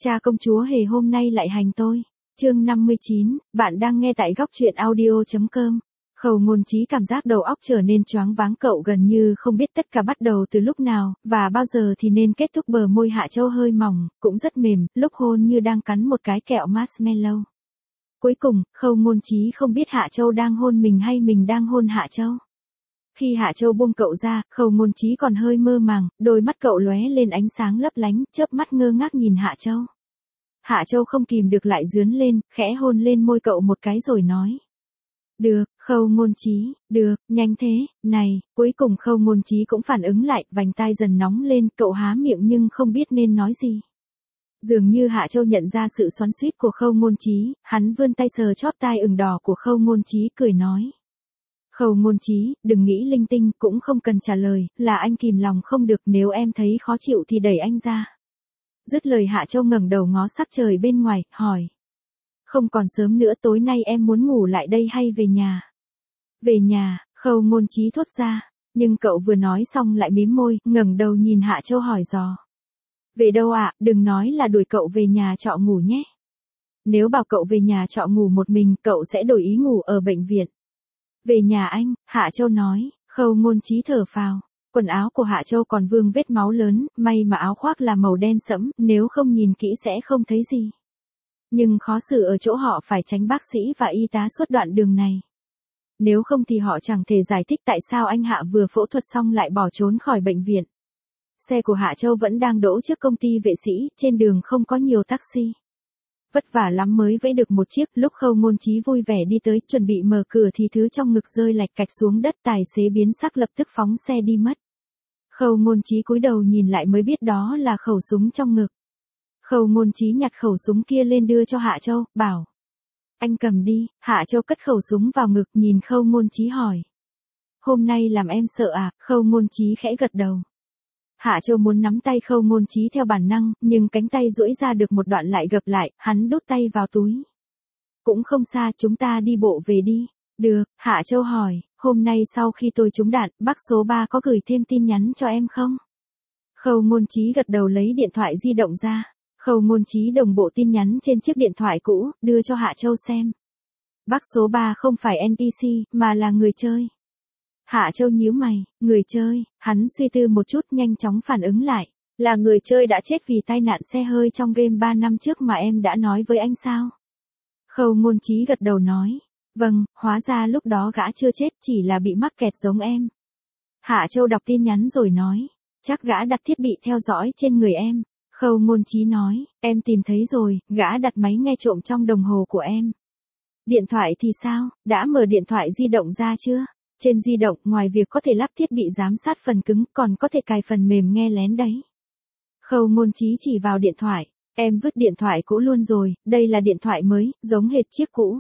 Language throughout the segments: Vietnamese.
Cha công chúa hề hôm nay lại hành tôi. Chương 59, bạn đang nghe tại góc truyện audio.com. Khâu Ngôn Chí cảm giác đầu óc trở nên choáng váng, cậu gần như không biết tất cả bắt đầu từ lúc nào, và bao giờ thì nên kết thúc. Bờ môi Hạ Châu hơi mỏng, cũng rất mềm, lúc hôn như đang cắn một cái kẹo marshmallow. Cuối cùng, Khâu Ngôn Chí không biết Hạ Châu đang hôn mình hay mình đang hôn Hạ Châu. Khi Hạ Châu buông cậu ra, Khâu Ngôn Chí còn hơi mơ màng, đôi mắt cậu lóe lên ánh sáng lấp lánh, chớp mắt ngơ ngác nhìn Hạ Châu. Hạ Châu không kìm được lại rướn lên, khẽ hôn lên môi cậu một cái rồi nói. Được, Khâu Ngôn Chí, được, nhanh thế, này. Cuối cùng Khâu Ngôn Chí cũng phản ứng lại, vành tai dần nóng lên, cậu há miệng nhưng không biết nên nói gì. Dường như Hạ Châu nhận ra sự xoắn xuýt của Khâu Ngôn Chí, hắn vươn tay sờ chóp tai ửng đỏ của Khâu Ngôn Chí, cười nói. Khâu Ngôn Chí, đừng nghĩ linh tinh, cũng không cần trả lời, là anh kìm lòng không được, nếu em thấy khó chịu thì đẩy anh ra. Dứt lời Hạ Châu ngẩng đầu ngó sắc trời bên ngoài, hỏi. Không còn sớm nữa, tối nay em muốn ngủ lại đây hay về nhà? Về nhà, Khâu Ngôn Chí thốt ra, nhưng cậu vừa nói xong lại mím môi, ngẩng đầu nhìn Hạ Châu hỏi dò. Về đâu ạ, đừng nói là đuổi cậu về nhà trọ ngủ nhé. Nếu bảo cậu về nhà trọ ngủ một mình, cậu sẽ đổi ý ngủ ở bệnh viện. Về nhà anh, Hạ Châu nói. Khâu Ngôn Chí thở phào. Quần áo của Hạ Châu còn vương vết máu lớn, may mà áo khoác là màu đen sẫm, nếu không nhìn kỹ sẽ không thấy gì. Nhưng khó xử ở chỗ họ phải tránh bác sĩ và y tá suốt đoạn đường này. Nếu không thì họ chẳng thể giải thích tại sao anh Hạ vừa phẫu thuật xong lại bỏ trốn khỏi bệnh viện. Xe của Hạ Châu vẫn đang đỗ trước công ty vệ sĩ, trên đường không có nhiều taxi. Vất vả lắm mới vẫy được một chiếc. Lúc Khâu Ngôn Chí vui vẻ đi tới, chuẩn bị mở cửa thì thứ trong ngực rơi lạch cạch xuống đất, tài xế biến sắc lập tức phóng xe đi mất. Khâu Ngôn Chí cúi đầu nhìn lại mới biết đó là khẩu súng trong ngực. Khâu Ngôn Chí nhặt khẩu súng kia lên đưa cho Hạ Châu, bảo. Anh cầm đi. Hạ Châu cất khẩu súng vào ngực, nhìn Khâu Ngôn Chí hỏi. Hôm nay làm em sợ à? Khâu Ngôn Chí khẽ gật đầu. Hạ Châu muốn nắm tay Khâu Ngôn Chí theo bản năng, nhưng cánh tay duỗi ra được một đoạn lại gập lại, hắn đút tay vào túi. Cũng không xa, chúng ta đi bộ về đi. Được, Hạ Châu hỏi, hôm nay sau khi tôi trúng đạn, bác số 3 có gửi thêm tin nhắn cho em không? Khâu Ngôn Chí gật đầu lấy điện thoại di động ra. Khâu Ngôn Chí đồng bộ tin nhắn trên chiếc điện thoại cũ, đưa cho Hạ Châu xem. Bác số 3 không phải NPC, mà là người chơi. Hạ Châu nhíu mày, người chơi, hắn suy tư một chút nhanh chóng phản ứng lại. Là người chơi đã chết vì tai nạn xe hơi trong game 3 năm trước mà em đã nói với anh sao? Khâu Ngôn Chí gật đầu nói. Vâng, hóa ra lúc đó gã chưa chết, chỉ là bị mắc kẹt giống em. Hạ Châu đọc tin nhắn rồi nói. Chắc gã đặt thiết bị theo dõi trên người em. Khâu Ngôn Chí nói, em tìm thấy rồi, gã đặt máy nghe trộm trong đồng hồ của em. Điện thoại thì sao, đã mở điện thoại di động ra chưa? Trên di động, ngoài việc có thể lắp thiết bị giám sát phần cứng, còn có thể cài phần mềm nghe lén đấy. Khâu Ngôn Chí chỉ vào điện thoại, em vứt điện thoại cũ luôn rồi, đây là điện thoại mới, giống hệt chiếc cũ.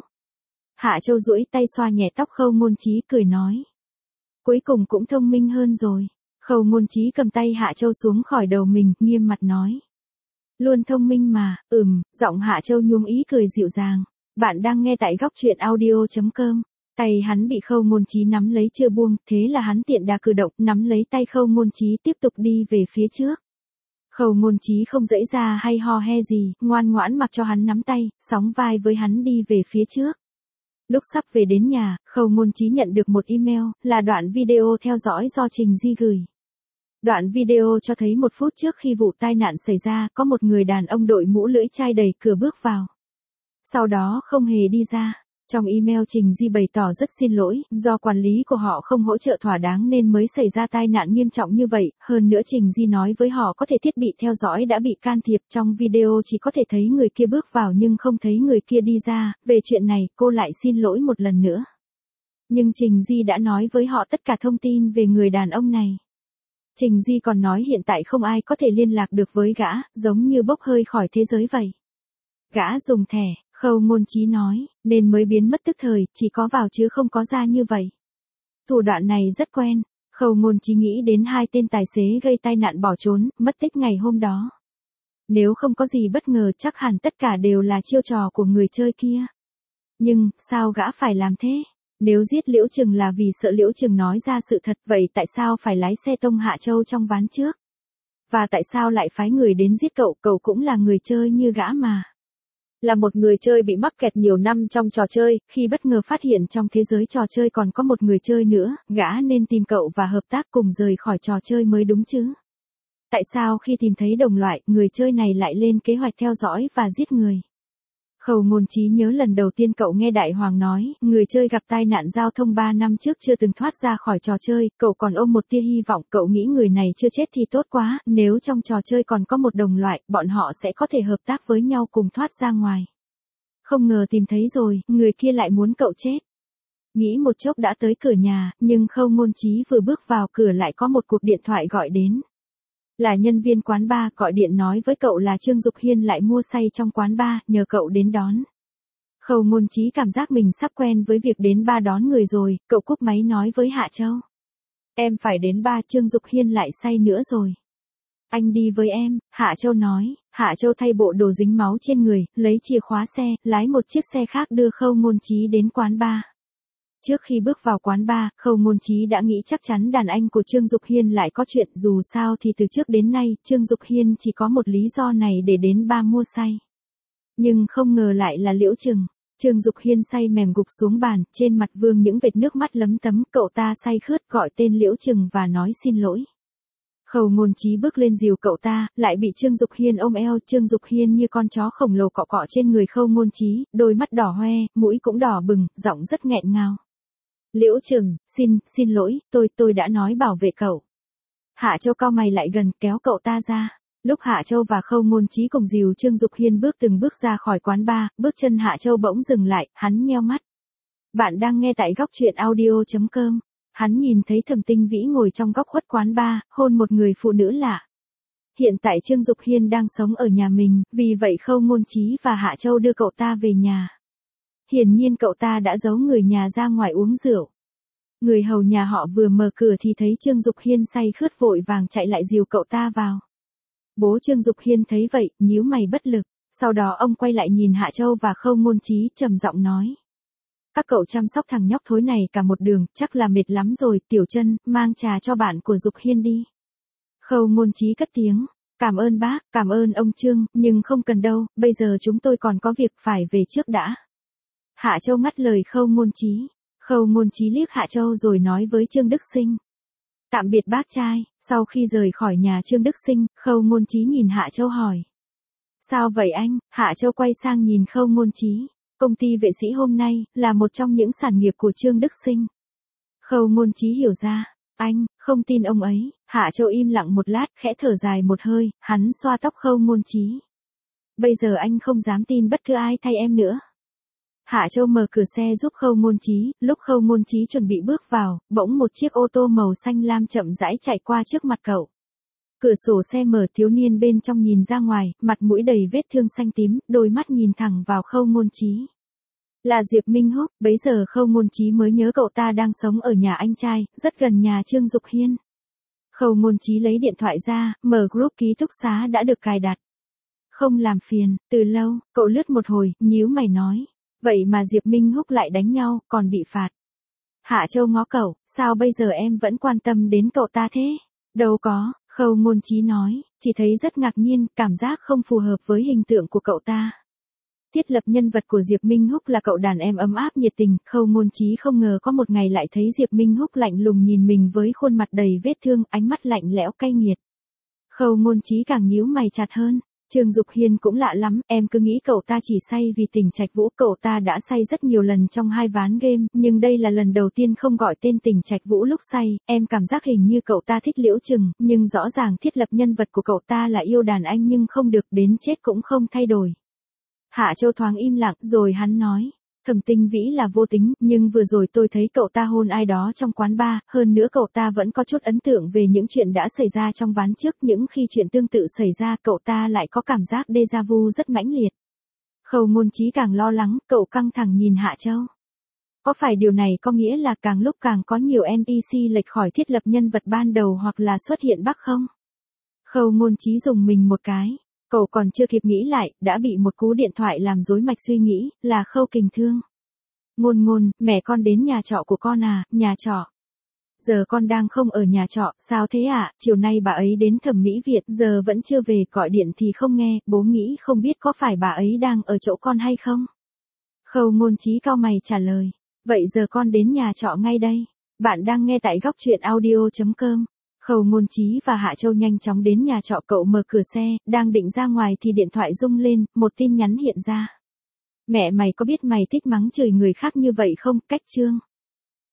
Hạ Châu duỗi tay xoa nhẹ tóc Khâu Ngôn Chí, cười nói. Cuối cùng cũng thông minh hơn rồi. Khâu Ngôn Chí cầm tay Hạ Châu xuống khỏi đầu mình, nghiêm mặt nói. Luôn thông minh mà, giọng Hạ Châu nhuốm ý cười dịu dàng. Bạn đang nghe tại góc truyện audio.com. Tay hắn bị Khâu Ngôn Chí nắm lấy chưa buông, thế là hắn tiện đà cử động, nắm lấy tay Khâu Ngôn Chí tiếp tục đi về phía trước. Khâu Ngôn Chí không giãy ra hay ho he gì, ngoan ngoãn mặc cho hắn nắm tay, sóng vai với hắn đi về phía trước. Lúc sắp về đến nhà, Khâu Ngôn Chí nhận được một email, là đoạn video theo dõi do Trình Di gửi. Đoạn video cho thấy 1 phút trước khi vụ tai nạn xảy ra, có một người đàn ông đội mũ lưỡi chai đẩy cửa bước vào. Sau đó không hề đi ra. Trong email Trình Di bày tỏ rất xin lỗi, do quản lý của họ không hỗ trợ thỏa đáng nên mới xảy ra tai nạn nghiêm trọng như vậy. Hơn nữa Trình Di nói với họ có thể thiết bị theo dõi đã bị can thiệp, trong video chỉ có thể thấy người kia bước vào nhưng không thấy người kia đi ra. Về chuyện này, cô lại xin lỗi một lần nữa. Nhưng Trình Di đã nói với họ tất cả thông tin về người đàn ông này. Trình Di còn nói hiện tại không ai có thể liên lạc được với gã, giống như bốc hơi khỏi thế giới vậy. Gã dùng thẻ, Khâu Ngôn Chí nói, nên mới biến mất tức thời, chỉ có vào chứ không có ra như vậy. Thủ đoạn này rất quen. Khâu Ngôn Chí nghĩ đến 2 tên tài xế gây tai nạn bỏ trốn, mất tích ngày hôm đó. Nếu không có gì bất ngờ chắc hẳn tất cả đều là chiêu trò của người chơi kia. Nhưng, sao gã phải làm thế? Nếu giết Liễu Trừng là vì sợ Liễu Trừng nói ra sự thật, vậy tại sao phải lái xe tông Hạ Châu trong ván trước? Và tại sao lại phái người đến giết cậu, cậu cũng là người chơi như gã mà. Là một người chơi bị mắc kẹt nhiều năm trong trò chơi, khi bất ngờ phát hiện trong thế giới trò chơi còn có một người chơi nữa, gã nên tìm cậu và hợp tác cùng rời khỏi trò chơi mới đúng chứ. Tại sao khi tìm thấy đồng loại, người chơi này lại lên kế hoạch theo dõi và giết người? Khâu Ngôn Trí nhớ lần đầu tiên cậu nghe Đại Hoàng nói, người chơi gặp tai nạn giao thông 3 năm trước chưa từng thoát ra khỏi trò chơi, cậu còn ôm một tia hy vọng, cậu nghĩ người này chưa chết thì tốt quá, nếu trong trò chơi còn có một đồng loại, bọn họ sẽ có thể hợp tác với nhau cùng thoát ra ngoài. Không ngờ tìm thấy rồi, người kia lại muốn cậu chết. Nghĩ một chốc đã tới cửa nhà, nhưng Khâu Ngôn Trí vừa bước vào cửa lại có một cuộc điện thoại gọi đến. Là nhân viên quán bar gọi điện nói với cậu là Trương Dục Hiên lại mua say trong quán bar, nhờ cậu đến đón. Khâu Ngôn Trí cảm giác mình sắp quen với việc đến bar đón người rồi, cậu cúp máy nói với Hạ Châu. Em phải đến bar, Trương Dục Hiên lại say nữa rồi. Anh đi với em, Hạ Châu nói. Hạ Châu thay bộ đồ dính máu trên người, lấy chìa khóa xe, lái một chiếc xe khác đưa Khâu Ngôn Trí đến quán bar. Trước khi bước vào quán bar, Khâu Ngôn Trí đã nghĩ chắc chắn đàn anh của Trương Dục Hiên lại có chuyện, dù sao thì từ trước đến nay, Trương Dục Hiên chỉ có một lý do này để đến bar mua say. Nhưng không ngờ lại là Liễu Trừng. Trương Dục Hiên say mềm gục xuống bàn, trên mặt vương những vệt nước mắt lấm tấm, cậu ta say khướt gọi tên Liễu Trừng và nói xin lỗi. Khâu Ngôn Trí bước lên dìu cậu ta, lại bị Trương Dục Hiên ôm eo, Trương Dục Hiên như con chó khổng lồ cọ cọ trên người Khâu Ngôn Trí, đôi mắt đỏ hoe, mũi cũng đỏ bừng, giọng rất nghẹn ngào. Liễu Trừng, xin lỗi, tôi đã nói bảo vệ cậu. Hạ Châu cau mày lại gần, kéo cậu ta ra. Lúc Hạ Châu và Khâu Ngôn Trí cùng dìu Trương Dục Hiên bước từng bước ra khỏi quán bar, bước chân Hạ Châu bỗng dừng lại, hắn nheo mắt. Bạn đang nghe tại góc truyện audio.com. Hắn nhìn thấy Thẩm Tinh Vĩ ngồi trong góc khuất quán bar, hôn một người phụ nữ lạ. Hiện tại Trương Dục Hiên đang sống ở nhà mình, vì vậy Khâu Ngôn Trí và Hạ Châu đưa cậu ta về nhà. Hiển nhiên cậu ta đã giấu người nhà ra ngoài uống rượu. Người hầu nhà họ vừa mở cửa thì thấy Trương Dục Hiên say khướt vội vàng chạy lại dìu cậu ta vào. Bố Trương Dục Hiên thấy vậy, nhíu mày bất lực, sau đó ông quay lại nhìn Hạ Châu và Khâu Ngôn Trí trầm giọng nói. Các cậu chăm sóc thằng nhóc thối này cả một đường, chắc là mệt lắm rồi, Tiểu Chân, mang trà cho bạn của Dục Hiên đi. Khâu Ngôn Trí cất tiếng, cảm ơn bác, cảm ơn ông Trương, nhưng không cần đâu, bây giờ chúng tôi còn có việc phải về trước đã. Hạ Châu ngắt lời Khâu Ngôn Trí. Khâu Ngôn Trí liếc Hạ Châu rồi nói với Trương Đức Sinh. Tạm biệt bác trai. Sau khi rời khỏi nhà Trương Đức Sinh, Khâu Ngôn Trí nhìn Hạ Châu hỏi. Sao vậy anh? Hạ Châu quay sang nhìn Khâu Ngôn Trí. Công ty vệ sĩ hôm nay, là một trong những sản nghiệp của Trương Đức Sinh. Khâu Ngôn Trí hiểu ra. Anh, không tin ông ấy. Hạ Châu im lặng một lát, khẽ thở dài một hơi, hắn xoa tóc Khâu Ngôn Trí. Bây giờ anh không dám tin bất cứ ai thay em nữa. Hạ Châu mở cửa xe giúp Khâu Ngôn Trí, lúc Khâu Ngôn Trí chuẩn bị bước vào, bỗng một chiếc ô tô màu xanh lam chậm rãi chạy qua trước mặt cậu. Cửa sổ xe mở, thiếu niên bên trong nhìn ra ngoài, mặt mũi đầy vết thương xanh tím, đôi mắt nhìn thẳng vào Khâu Ngôn Trí. Là Diệp Minh Húc, bấy giờ Khâu Ngôn Trí mới nhớ cậu ta đang sống ở nhà anh trai, rất gần nhà Trương Dục Hiên. Khâu Ngôn Trí lấy điện thoại ra, mở group ký túc xá đã được cài đặt. Không làm phiền, từ lâu, cậu lướt một hồi, nhíu mày nói. Vậy mà Diệp Minh Húc lại đánh nhau, còn bị phạt. Hạ Châu ngó cậu, sao bây giờ em vẫn quan tâm đến cậu ta thế? Đâu có, Khâu Ngôn Trí nói, chỉ thấy rất ngạc nhiên, cảm giác không phù hợp với hình tượng của cậu ta. Thiết lập nhân vật của Diệp Minh Húc là cậu đàn em ấm áp nhiệt tình, Khâu Ngôn Trí không ngờ có một ngày lại thấy Diệp Minh Húc lạnh lùng nhìn mình với khuôn mặt đầy vết thương, ánh mắt lạnh lẽo cay nghiệt. Khâu Ngôn Trí càng nhíu mày chặt hơn. Trương Dục Hiên cũng lạ lắm, em cứ nghĩ cậu ta chỉ say vì Tỉnh Trạch Vũ, cậu ta đã say rất nhiều lần trong 2 ván game, nhưng đây là lần đầu tiên không gọi tên Tỉnh Trạch Vũ lúc say, em cảm giác hình như cậu ta thích Liễu Trừng, nhưng rõ ràng thiết lập nhân vật của cậu ta là yêu đàn anh nhưng không được, đến chết cũng không thay đổi. Hạ Châu thoáng im lặng, rồi hắn nói. Thẩm Tinh Vĩ là vô tính, nhưng vừa rồi tôi thấy cậu ta hôn ai đó trong quán bar, hơn nữa cậu ta vẫn có chút ấn tượng về những chuyện đã xảy ra trong ván trước, những khi chuyện tương tự xảy ra cậu ta lại có cảm giác déjà vu rất mãnh liệt. Khâu Ngôn Trí càng lo lắng, cậu căng thẳng nhìn Hạ Châu. Có phải điều này có nghĩa là càng lúc càng có nhiều NPC lệch khỏi thiết lập nhân vật ban đầu hoặc là xuất hiện bug không? Khâu Ngôn Trí dùng mình một cái. Cậu còn chưa kịp nghĩ lại, đã bị một cú điện thoại làm rối mạch suy nghĩ, là Khâu Kình Thương. Ngôn Ngôn, mẹ con đến nhà trọ của con à, nhà trọ. giờ con đang không ở nhà trọ, sao thế ạ, chiều nay bà ấy đến thẩm mỹ viện, giờ vẫn chưa về, gọi điện thì không nghe, bố nghĩ không biết có phải bà ấy đang ở chỗ con hay không? Khâu Ngôn Chí cau mày trả lời, vậy giờ con đến nhà trọ ngay đây. Bạn đang nghe tại góc truyện audio.com. Khâu Ngôn Chí và Hạ Châu nhanh chóng đến nhà trọ, cậu mở cửa xe, đang định ra ngoài thì điện thoại rung lên, một tin nhắn hiện ra. Mẹ mày có biết mày thích mắng chửi người khác như vậy không, Cách Trương.